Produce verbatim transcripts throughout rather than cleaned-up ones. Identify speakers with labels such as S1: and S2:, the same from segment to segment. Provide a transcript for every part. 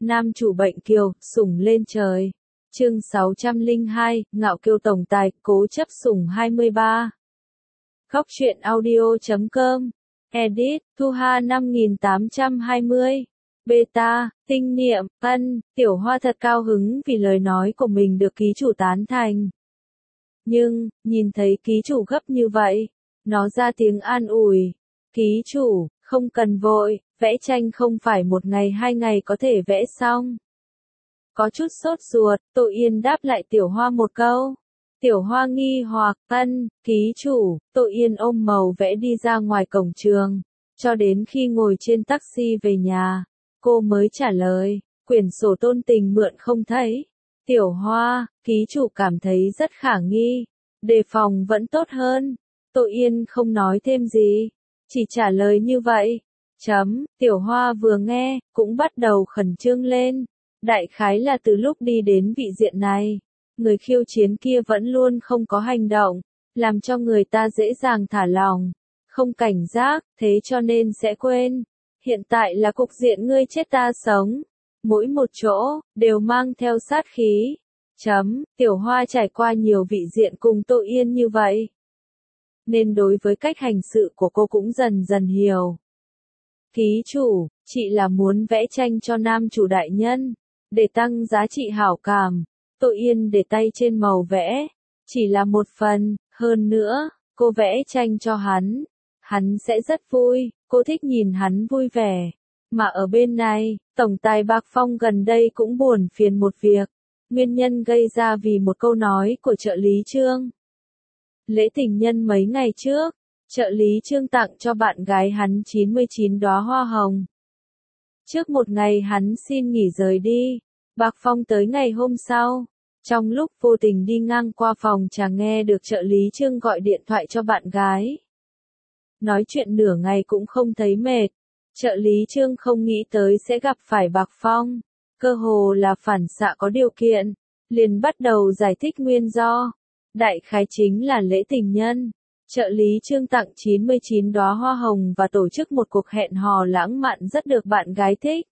S1: Nam chủ bệnh kiều, sủng lên trời. Chương sáu trăm lẻ hai, ngạo kiều tổng tài, cố chấp sủng hai mươi ba. Góc truyện audio chấm com. Edit, Thu Hà năm nghìn tám trăm hai mươi. Beta, tinh niệm, ân, Tiểu Hoa thật cao hứng vì lời nói của mình được ký chủ tán thành. Nhưng, nhìn thấy ký chủ gấp như vậy, nó ra tiếng an ủi. Ký chủ, không cần vội, vẽ tranh không phải một ngày hai ngày có thể vẽ xong. Có chút sốt ruột, Tô Yên đáp lại Tiểu Hoa một câu. Tiểu Hoa nghi hoặc, ân, ký chủ, Tô Yên ôm màu vẽ đi ra ngoài cổng trường. Cho đến khi ngồi trên taxi về nhà, cô mới trả lời, quyển sổ tôn tình mượn không thấy. Tiểu Hoa, ký chủ cảm thấy rất khả nghi, đề phòng vẫn tốt hơn. Tô Yên không nói thêm gì, chỉ trả lời như vậy. Chấm, Tiểu Hoa vừa nghe, cũng bắt đầu khẩn trương lên. Đại khái là từ lúc đi đến vị diện này, người khiêu chiến kia vẫn luôn không có hành động, làm cho người ta dễ dàng thả lòng, không cảnh giác, thế cho nên sẽ quên. Hiện tại là cục diện ngươi chết ta sống, mỗi một chỗ, đều mang theo sát khí. Chấm, Tiểu Hoa trải qua nhiều vị diện cùng Tô Yên như vậy, nên đối với cách hành sự của cô cũng dần dần hiểu. Ký chủ, chị là muốn vẽ tranh cho nam chủ đại nhân, để tăng giá trị hảo cảm. Tô Yên để tay trên màu vẽ, chỉ là một phần, hơn nữa, cô vẽ tranh cho hắn, hắn sẽ rất vui, cô thích nhìn hắn vui vẻ. Mà ở bên này, tổng tài Bạc Phong gần đây cũng buồn phiền một việc, nguyên nhân gây ra vì một câu nói của trợ lý Trương. Lễ tình nhân mấy ngày trước, trợ lý Trương tặng cho bạn gái hắn chín mươi chín đóa hoa hồng. Trước một ngày hắn xin nghỉ rời đi, Bạc Phong tới ngày hôm sau, trong lúc vô tình đi ngang qua phòng trà nghe được trợ lý Trương gọi điện thoại cho bạn gái. Nói chuyện nửa ngày cũng không thấy mệt, trợ lý Trương không nghĩ tới sẽ gặp phải Bạc Phong, cơ hồ là phản xạ có điều kiện, liền bắt đầu giải thích nguyên do. Đại khái chính là lễ tình nhân, trợ lý Trương tặng chín mươi chín đóa hoa hồng và tổ chức một cuộc hẹn hò lãng mạn rất được bạn gái thích.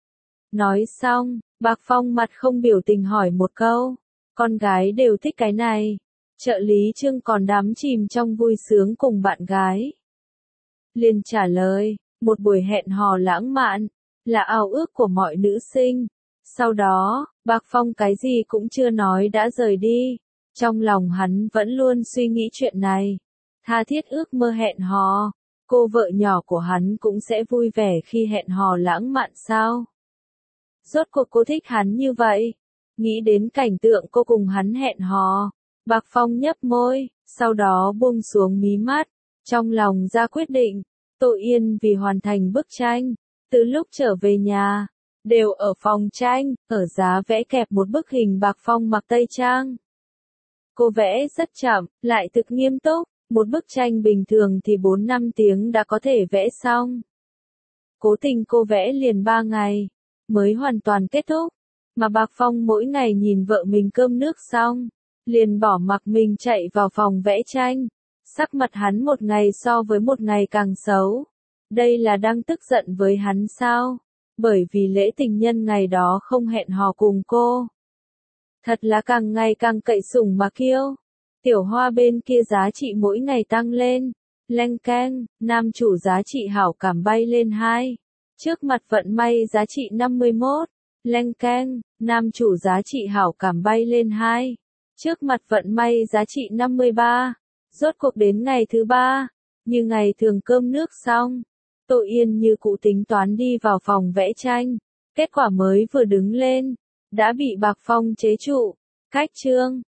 S1: Nói xong, Bạc Phong mặt không biểu tình hỏi một câu, con gái đều thích cái này. Trợ lý Trương còn đắm chìm trong vui sướng cùng bạn gái, liền trả lời, một buổi hẹn hò lãng mạn, là ao ước của mọi nữ sinh. Sau đó, Bạc Phong cái gì cũng chưa nói đã rời đi, trong lòng hắn vẫn luôn suy nghĩ chuyện này, tha thiết ước mơ hẹn hò, cô vợ nhỏ của hắn cũng sẽ vui vẻ khi hẹn hò lãng mạn sao? Rốt cuộc cô thích hắn như vậy, nghĩ đến cảnh tượng cô cùng hắn hẹn hò, Bạc Phong nhấp môi, sau đó buông xuống mí mắt, trong lòng ra quyết định. Tô Yên vì hoàn thành bức tranh, từ lúc trở về nhà, đều ở phòng tranh, ở giá vẽ kẹp một bức hình Bạc Phong mặc tây trang. Cô vẽ rất chậm, lại thực nghiêm túc, một bức tranh bình thường thì bốn năm tiếng đã có thể vẽ xong. Cố tình cô vẽ liền ba ngày, mới hoàn toàn kết thúc, mà Bạc Phong mỗi ngày nhìn vợ mình cơm nước xong, liền bỏ mặc mình chạy vào phòng vẽ tranh. Sắc mặt hắn một ngày so với một ngày càng xấu. Đây là đang tức giận với hắn sao? Bởi vì lễ tình nhân ngày đó không hẹn hò cùng cô. Thật là càng ngày càng cậy sủng mà kiêu. Tiểu Hoa bên kia giá trị mỗi ngày tăng lên. Leng keng, nam chủ giá trị hảo cảm bay lên hai. Trước mặt vận may giá trị năm mươi mốt. Leng keng, nam chủ giá trị hảo cảm bay lên hai. Trước mặt vận may giá trị năm mươi ba. Rốt cuộc đến ngày thứ ba, như ngày thường cơm nước xong, Tô Yên như cụ tính toán đi vào phòng vẽ tranh, kết quả mới vừa đứng lên, đã bị Bạc Phong chế trụ. Cách Trương,